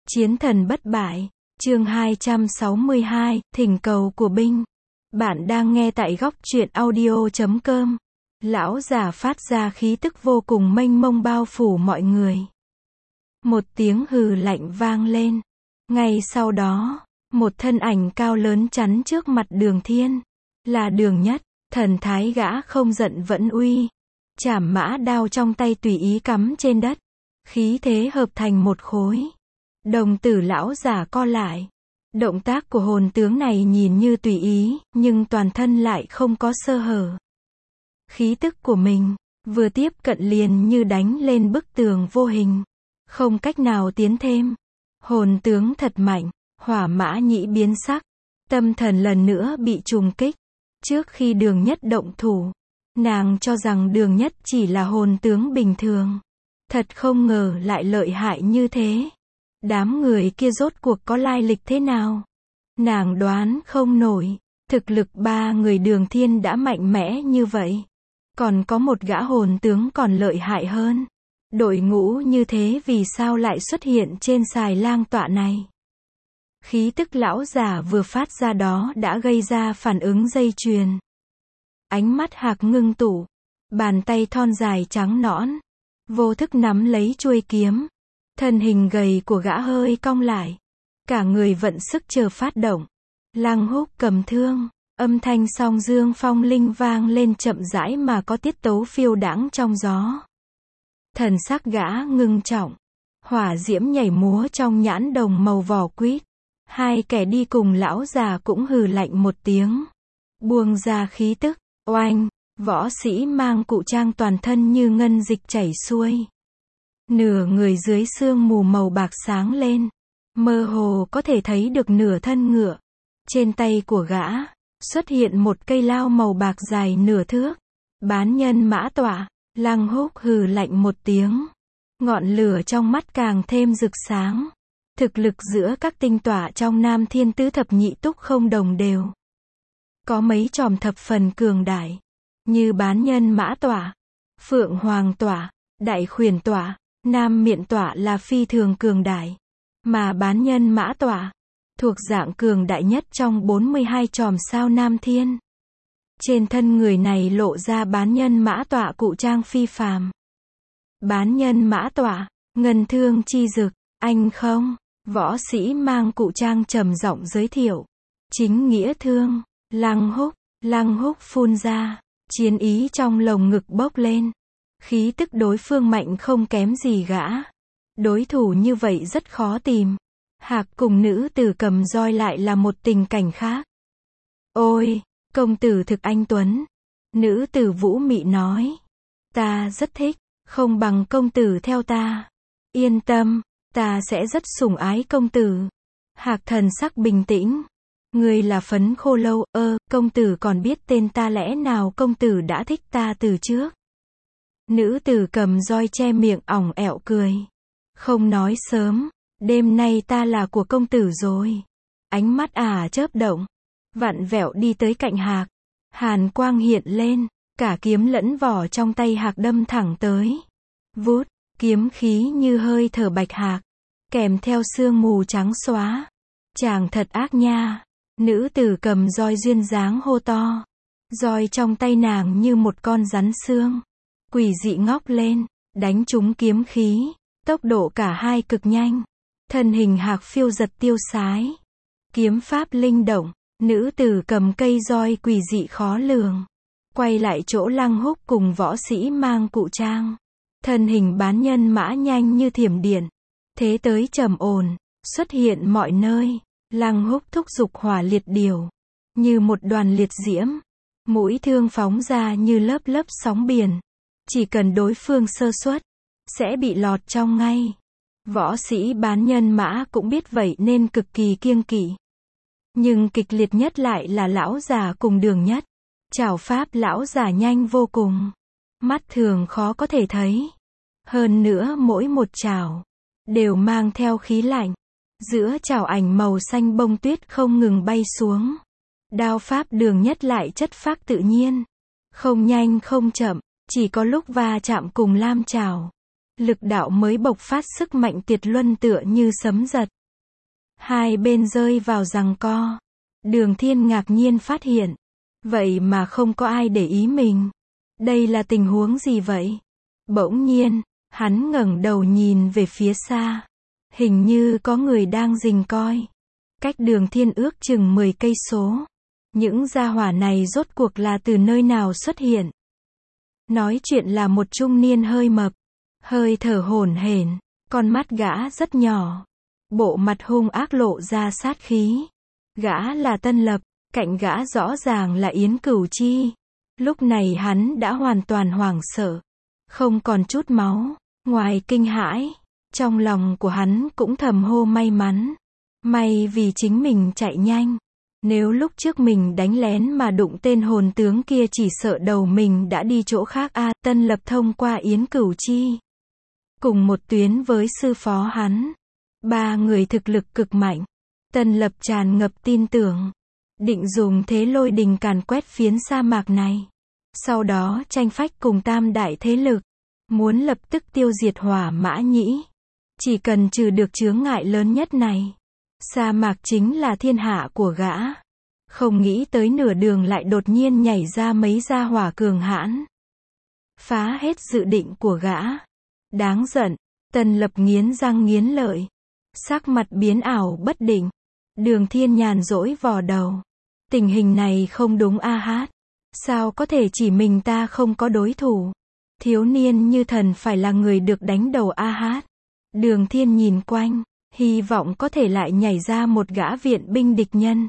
Chiến thần bất bại, chương 262, thỉnh cầu của binh. Bạn đang nghe tại góc truyện audio.com. Lão giả phát ra khí tức vô cùng mênh mông bao phủ mọi người. Một tiếng hừ lạnh vang lên. Ngay sau đó, một thân ảnh cao lớn chắn trước mặt Đường Thiên. Là Đường Nhất, thần thái gã không giận vẫn uy. Chảm mã đao trong tay tùy ý cắm trên đất. Khí thế hợp thành một khối. Đồng tử lão giả co lại. Động tác của hồn tướng này nhìn như tùy ý, nhưng toàn thân lại không có sơ hở. Khí tức của mình, vừa tiếp cận liền như đánh lên bức tường vô hình. Không cách nào tiến thêm. Hồn tướng thật mạnh, Hỏa Mã Nhĩ biến sắc. Tâm thần lần nữa bị trùng kích. Trước khi Đường Nhất động thủ, nàng cho rằng Đường Nhất chỉ là hồn tướng bình thường. Thật không ngờ lại lợi hại như thế. Đám người kia rốt cuộc có lai lịch thế nào? Nàng đoán không nổi. Thực lực ba người Đường Thiên đã mạnh mẽ như vậy. Còn có một gã hồn tướng còn lợi hại hơn. Đội ngũ như thế vì sao lại xuất hiện trên sài lang tọa này? Khí tức lão giả vừa phát ra đó đã gây ra phản ứng dây chuyền. Ánh mắt Hạc ngưng tụ. Bàn tay thon dài trắng nõn. Vô thức nắm lấy chuôi kiếm. Thân hình gầy của gã hơi cong lại. Cả người vận sức chờ phát động. Lăng Húc cầm thương. Âm thanh song dương phong linh vang lên chậm rãi mà có tiết tấu phiêu đãng trong gió. Thần sắc gã ngưng trọng. Hỏa diễm nhảy múa trong nhãn đồng màu vỏ quýt. Hai kẻ đi cùng lão già cũng hừ lạnh một tiếng. Buông ra khí tức. Oanh. Võ sĩ mang cụ trang toàn thân như ngân dịch chảy xuôi. Nửa người dưới sương mù màu bạc sáng lên. Mơ hồ có thể thấy được nửa thân ngựa. Trên tay của gã, xuất hiện một cây lao màu bạc dài nửa thước. Bán nhân mã tọa. Lăng Húc hừ lạnh một tiếng. Ngọn lửa trong mắt càng thêm rực sáng. Thực lực giữa các tinh tọa trong Nam Thiên Tứ Thập Nhị Túc không đồng đều. Có mấy chòm thập phần cường đại. Như bán nhân mã tọa, Phượng Hoàng tọa, Đại Khuyển tọa, Nam Miện tọa là phi thường cường đại. Mà bán nhân mã tọa, thuộc dạng cường đại nhất trong 42 chòm sao Nam Thiên. Trên thân người này lộ ra bán nhân mã tọa cụ trang phi phàm. Bán nhân mã tọa, ngân thương chi dực, anh không? Võ sĩ mang cụ trang trầm giọng giới thiệu. Chính nghĩa thương, Lăng Húc phun ra. Chiến ý trong lồng ngực bốc lên. Khí tức đối phương mạnh không kém gì gã. Đối thủ như vậy rất khó tìm. Hạc cùng nữ tử cầm roi lại là một tình cảnh khác. Ôi, công tử thực anh tuấn. Nữ tử Vũ Mị nói. Ta rất thích, không bằng công tử theo ta. Yên tâm, ta sẽ rất sủng ái công tử. Hạc thần sắc bình tĩnh. Người là Phấn Khô Lâu, công tử còn biết tên ta lẽ nào công tử đã thích ta từ trước? Nữ tử cầm roi che miệng ỏng ẹo cười. Không nói sớm, đêm nay ta là của công tử rồi. Ánh mắt chớp động, vặn vẹo đi tới cạnh Hạc. Hàn quang hiện lên, cả kiếm lẫn vỏ trong tay Hạc đâm thẳng tới. Vút, kiếm khí như hơi thở bạch hạc, kèm theo sương mù trắng xóa. Chàng thật ác nha. Nữ tử cầm roi duyên dáng hô to. Roi trong tay nàng như một con rắn xương. Quỷ dị ngóc lên, đánh trúng kiếm khí. Tốc độ cả hai cực nhanh. Thân hình Hạc phiêu giật tiêu sái. Kiếm pháp linh động. Nữ tử cầm cây roi quỷ dị khó lường. Quay lại chỗ Lăng Húc cùng võ sĩ mang cụ trang. Thân hình bán nhân mã nhanh như thiểm điện. Thế tới trầm ổn, xuất hiện mọi nơi. Lăng Húc thúc giục hỏa liệt điểu. Như một đoàn liệt diễm. Mũi thương phóng ra như lớp lớp sóng biển. Chỉ cần đối phương sơ suất, sẽ bị lọt trong ngay. Võ sĩ bán nhân mã cũng biết vậy nên cực kỳ kiêng kỵ. Nhưng kịch liệt nhất lại là lão già cùng Đường Nhất. Chảo pháp lão già nhanh vô cùng. Mắt thường khó có thể thấy. Hơn nữa mỗi một chảo đều mang theo khí lạnh. Giữa chảo ảnh màu xanh bông tuyết không ngừng bay xuống. Đao pháp Đường Nhất lại chất phác tự nhiên. Không nhanh không chậm, chỉ có lúc va chạm cùng lam chảo. Lực đạo mới bộc phát sức mạnh tuyệt luân tựa như sấm giật. Hai bên rơi vào giằng co. Đường Thiên ngạc nhiên phát hiện. Vậy mà không có ai để ý mình. Đây là tình huống gì vậy? Bỗng nhiên, hắn ngẩng đầu nhìn về phía xa. Hình như có người đang rình coi. Cách Đường Thiên ước chừng 10 cây số. Những gia hỏa này rốt cuộc là từ nơi nào xuất hiện? Nói chuyện là một trung niên hơi mập, hơi thở hổn hển, con mắt gã rất nhỏ, bộ mặt hung ác lộ ra sát khí. Gã là Tân Lập, cạnh gã rõ ràng là Yến Cửu Chi. Lúc này hắn đã hoàn toàn hoảng sợ, không còn chút máu. Ngoài kinh hãi, trong lòng của hắn cũng thầm hô may mắn. May vì chính mình chạy nhanh. Nếu lúc trước mình đánh lén mà đụng tên hồn tướng kia chỉ sợ đầu mình đã đi chỗ khác a. Tân Lập thông qua Yến Cửu Chi, cùng một tuyến với sư phó hắn. Ba người thực lực cực mạnh. Tân Lập tràn ngập tin tưởng, định dùng thế lôi đình càn quét phiến sa mạc này. Sau đó tranh phách cùng tam đại thế lực, muốn lập tức tiêu diệt Hỏa Mã Nhĩ. Chỉ cần trừ được chướng ngại lớn nhất này, sa mạc chính là thiên hạ của gã. Không nghĩ tới nửa đường lại đột nhiên nhảy ra mấy gia hỏa cường hãn, phá hết dự định của gã. Đáng giận. Tân Lập nghiến răng nghiến lợi, sắc mặt biến ảo bất định. Đường Thiên nhàn rỗi vò đầu. Tình hình này không đúng a hát. Sao có thể chỉ mình ta không có đối thủ? Thiếu niên như thần phải là người được đánh đầu a hát. Đường Thiên nhìn quanh, hy vọng có thể lại nhảy ra một gã viện binh địch nhân.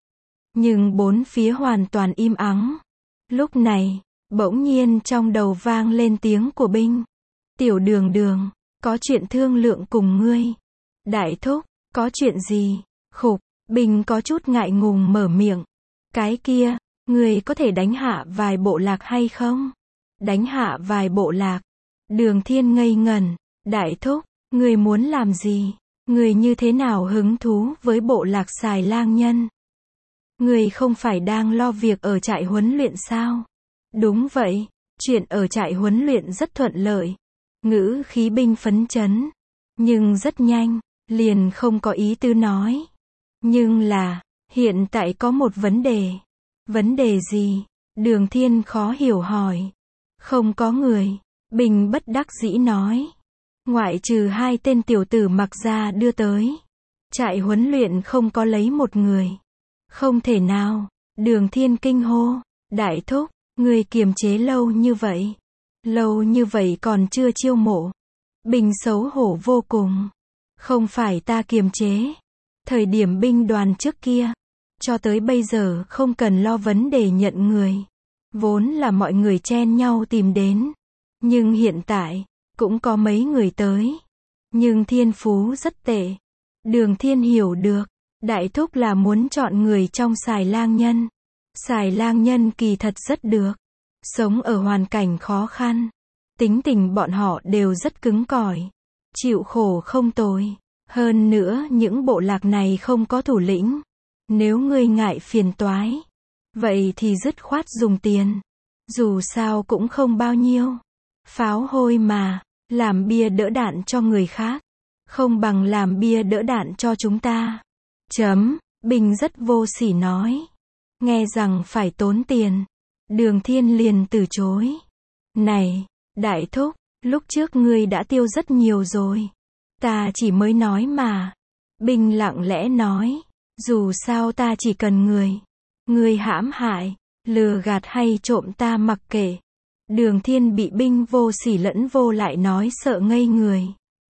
Nhưng bốn phía hoàn toàn im ắng. Lúc này, bỗng nhiên trong đầu vang lên tiếng của Binh. Tiểu Đường Đường, có chuyện thương lượng cùng ngươi. Đại thúc, có chuyện gì? Khục, Binh có chút ngại ngùng mở miệng. Cái kia, ngươi có thể đánh hạ vài bộ lạc hay không? Đánh hạ vài bộ lạc. Đường Thiên ngây ngẩn. Đại thúc, ngươi muốn làm gì? Ngươi như thế nào hứng thú với bộ lạc Xài Lang Nhân? Ngươi không phải đang lo việc ở trại huấn luyện sao? Đúng vậy, chuyện ở trại huấn luyện rất thuận lợi. Ngữ khí Binh phấn chấn. Nhưng rất nhanh, liền không có ý tứ nói. Nhưng là, hiện tại có một vấn đề. Vấn đề gì? Đường Thiên khó hiểu hỏi. Không có người. Binh bất đắc dĩ nói. Ngoại trừ hai tên tiểu tử mặc ra đưa tới. Trại huấn luyện không có lấy một người. Không thể nào. Đường Thiên kinh hô. Đại thúc, người kiềm chế lâu như vậy. Lâu như vậy còn chưa chiêu mộ. Binh xấu hổ vô cùng. Không phải ta kiềm chế. Thời điểm binh đoàn trước kia, cho tới bây giờ không cần lo vấn đề nhận người. Vốn là mọi người chen nhau tìm đến. Nhưng hiện tại, cũng có mấy người tới. Nhưng thiên phú rất tệ. Đường Thiên hiểu được. Đại thúc là muốn chọn người trong Xài Lang Nhân. Xài Lang Nhân kỳ thật rất được. Sống ở hoàn cảnh khó khăn. Tính tình bọn họ đều rất cứng cỏi. Chịu khổ không tồi. Hơn nữa những bộ lạc này không có thủ lĩnh. Nếu ngươi ngại phiền toái, vậy thì dứt khoát dùng tiền. Dù sao cũng không bao nhiêu. Pháo hôi mà, làm bia đỡ đạn cho người khác. Không bằng làm bia đỡ đạn cho chúng ta. Bình rất vô sỉ nói. Nghe rằng phải tốn tiền. Đường Thiên liền từ chối. Này, đại thúc, lúc trước ngươi đã tiêu rất nhiều rồi. Ta chỉ mới nói mà. Bình lặng lẽ nói. Dù sao ta chỉ cần người. Ngươi hãm hại, lừa gạt hay trộm ta mặc kệ. Đường Thiên bị Binh vô sỉ lẫn vô lại nói sợ ngây người.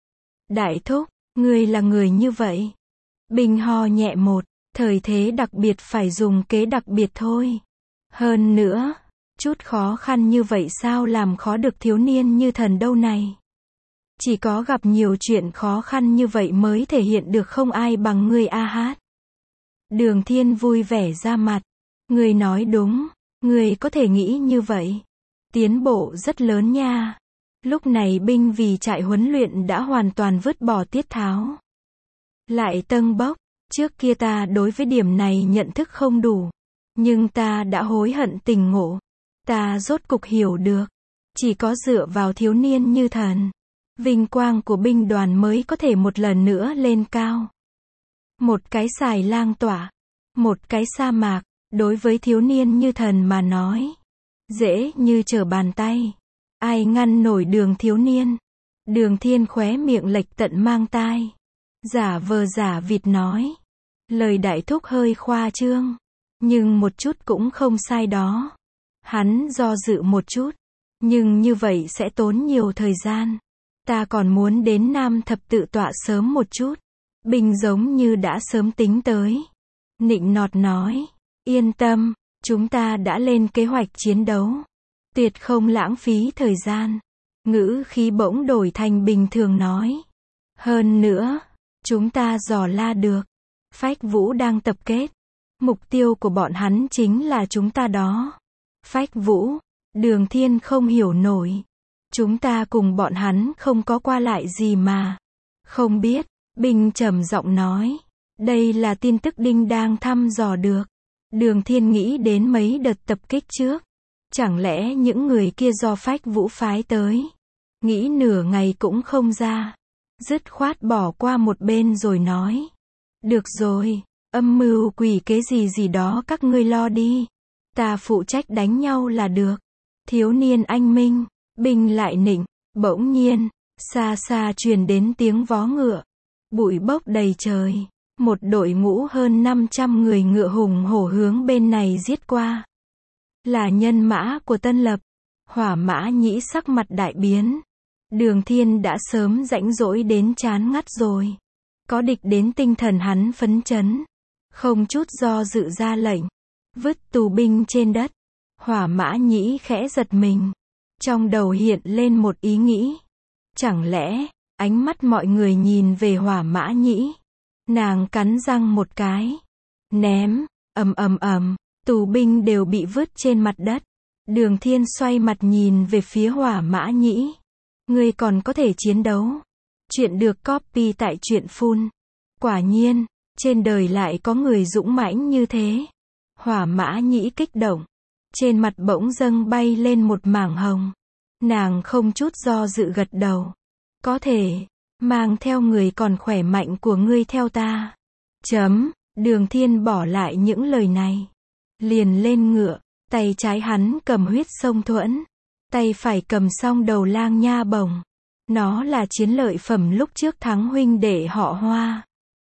Đại thúc, ngươi là người như vậy. Binh ho nhẹ một, thời thế đặc biệt phải dùng kế đặc biệt thôi. Hơn nữa, chút khó khăn như vậy sao làm khó được thiếu niên như thần đâu này. Chỉ có gặp nhiều chuyện khó khăn như vậy mới thể hiện được không ai bằng ngươi a hát. Đường Thiên vui vẻ ra mặt. Ngươi nói đúng, ngươi có thể nghĩ như vậy. Tiến bộ rất lớn nha. Lúc này Binh vì trại huấn luyện đã hoàn toàn vứt bỏ tiết tháo. Lại tâng bốc, trước kia ta đối với điểm này nhận thức không đủ. Nhưng ta đã hối hận tỉnh ngộ. Ta rốt cục hiểu được. Chỉ có dựa vào thiếu niên như thần, vinh quang của binh đoàn mới có thể một lần nữa lên cao. Một cái xài lang tỏa. Một cái sa mạc. Đối với thiếu niên như thần mà nói. Dễ như trở bàn tay. Ai ngăn nổi Đường thiếu niên. Đường Thiên khóe miệng lệch tận mang tai. Giả vờ giả vịt nói. Lời đại thúc hơi khoa trương. Nhưng một chút cũng không sai đó. Hắn do dự một chút. Nhưng như vậy sẽ tốn nhiều thời gian. Ta còn muốn đến Nam Thập Tự Tọa sớm một chút. Bình giống như đã sớm tính tới. Nịnh nọt nói. Yên tâm, chúng ta đã lên kế hoạch chiến đấu. Tuyệt không lãng phí thời gian. Ngữ khí bỗng đổi thành bình thường nói. Hơn nữa, chúng ta dò la được. Phách Vũ đang tập kết. Mục tiêu của bọn hắn chính là chúng ta đó. Phách Vũ, Đường Thiên không hiểu nổi. Chúng ta cùng bọn hắn không có qua lại gì mà. Không biết, Bình trầm giọng nói. Đây là tin tức Đinh đang thăm dò được. Đường Thiên nghĩ đến mấy đợt tập kích trước. Chẳng lẽ những người kia do Phách Vũ phái tới. Nghĩ nửa ngày cũng không ra. Dứt khoát bỏ qua một bên rồi nói. Được rồi, âm mưu quỷ kế gì gì đó các ngươi lo đi. Ta phụ trách đánh nhau là được. Thiếu niên anh minh, Bình lại nịnh. Bỗng nhiên, xa xa truyền đến tiếng vó ngựa. Bụi bốc đầy trời. Một đội ngũ hơn 500 người ngựa hùng hổ hướng bên này giết qua. Là nhân mã của Tân Lập. Hỏa Mã Nhĩ sắc mặt đại biến. Đường Thiên đã sớm rãnh rỗi đến chán ngắt rồi. Có địch đến tinh thần hắn phấn chấn. Không chút do dự ra lệnh. Vứt tù binh trên đất. Hỏa Mã Nhĩ khẽ giật mình. Trong đầu hiện lên một ý nghĩ. Chẳng lẽ, ánh mắt mọi người nhìn về Hỏa Mã Nhĩ. Nàng cắn răng một cái. Ném, ầm, tù binh đều bị vứt trên mặt đất. Đường Thiên xoay mặt nhìn về phía Hỏa Mã Nhĩ. Ngươi còn có thể chiến đấu. Chuyện được copy tại truyện Phun. Quả nhiên, trên đời lại có người dũng mãnh như thế. Hỏa Mã Nhĩ kích động. Trên mặt bỗng dâng bay lên một mảng hồng. Nàng không chút do dự gật đầu. Có thể, mang theo người còn khỏe mạnh của ngươi theo ta. Đường Thiên bỏ lại những lời này. Liền lên ngựa, tay trái hắn cầm huyết sông thuẫn. Tay phải cầm song đầu lang nha bổng. Nó là chiến lợi phẩm lúc trước thắng huynh đệ họ Hoa.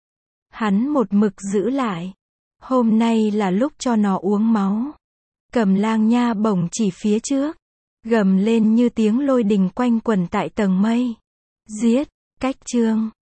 Hắn một mực giữ lại. Hôm nay là lúc cho nó uống máu. Cầm lang nha bổng chỉ phía trước. Gầm lên như tiếng lôi đình quanh quẩn tại tầng mây. Giết, cách chương.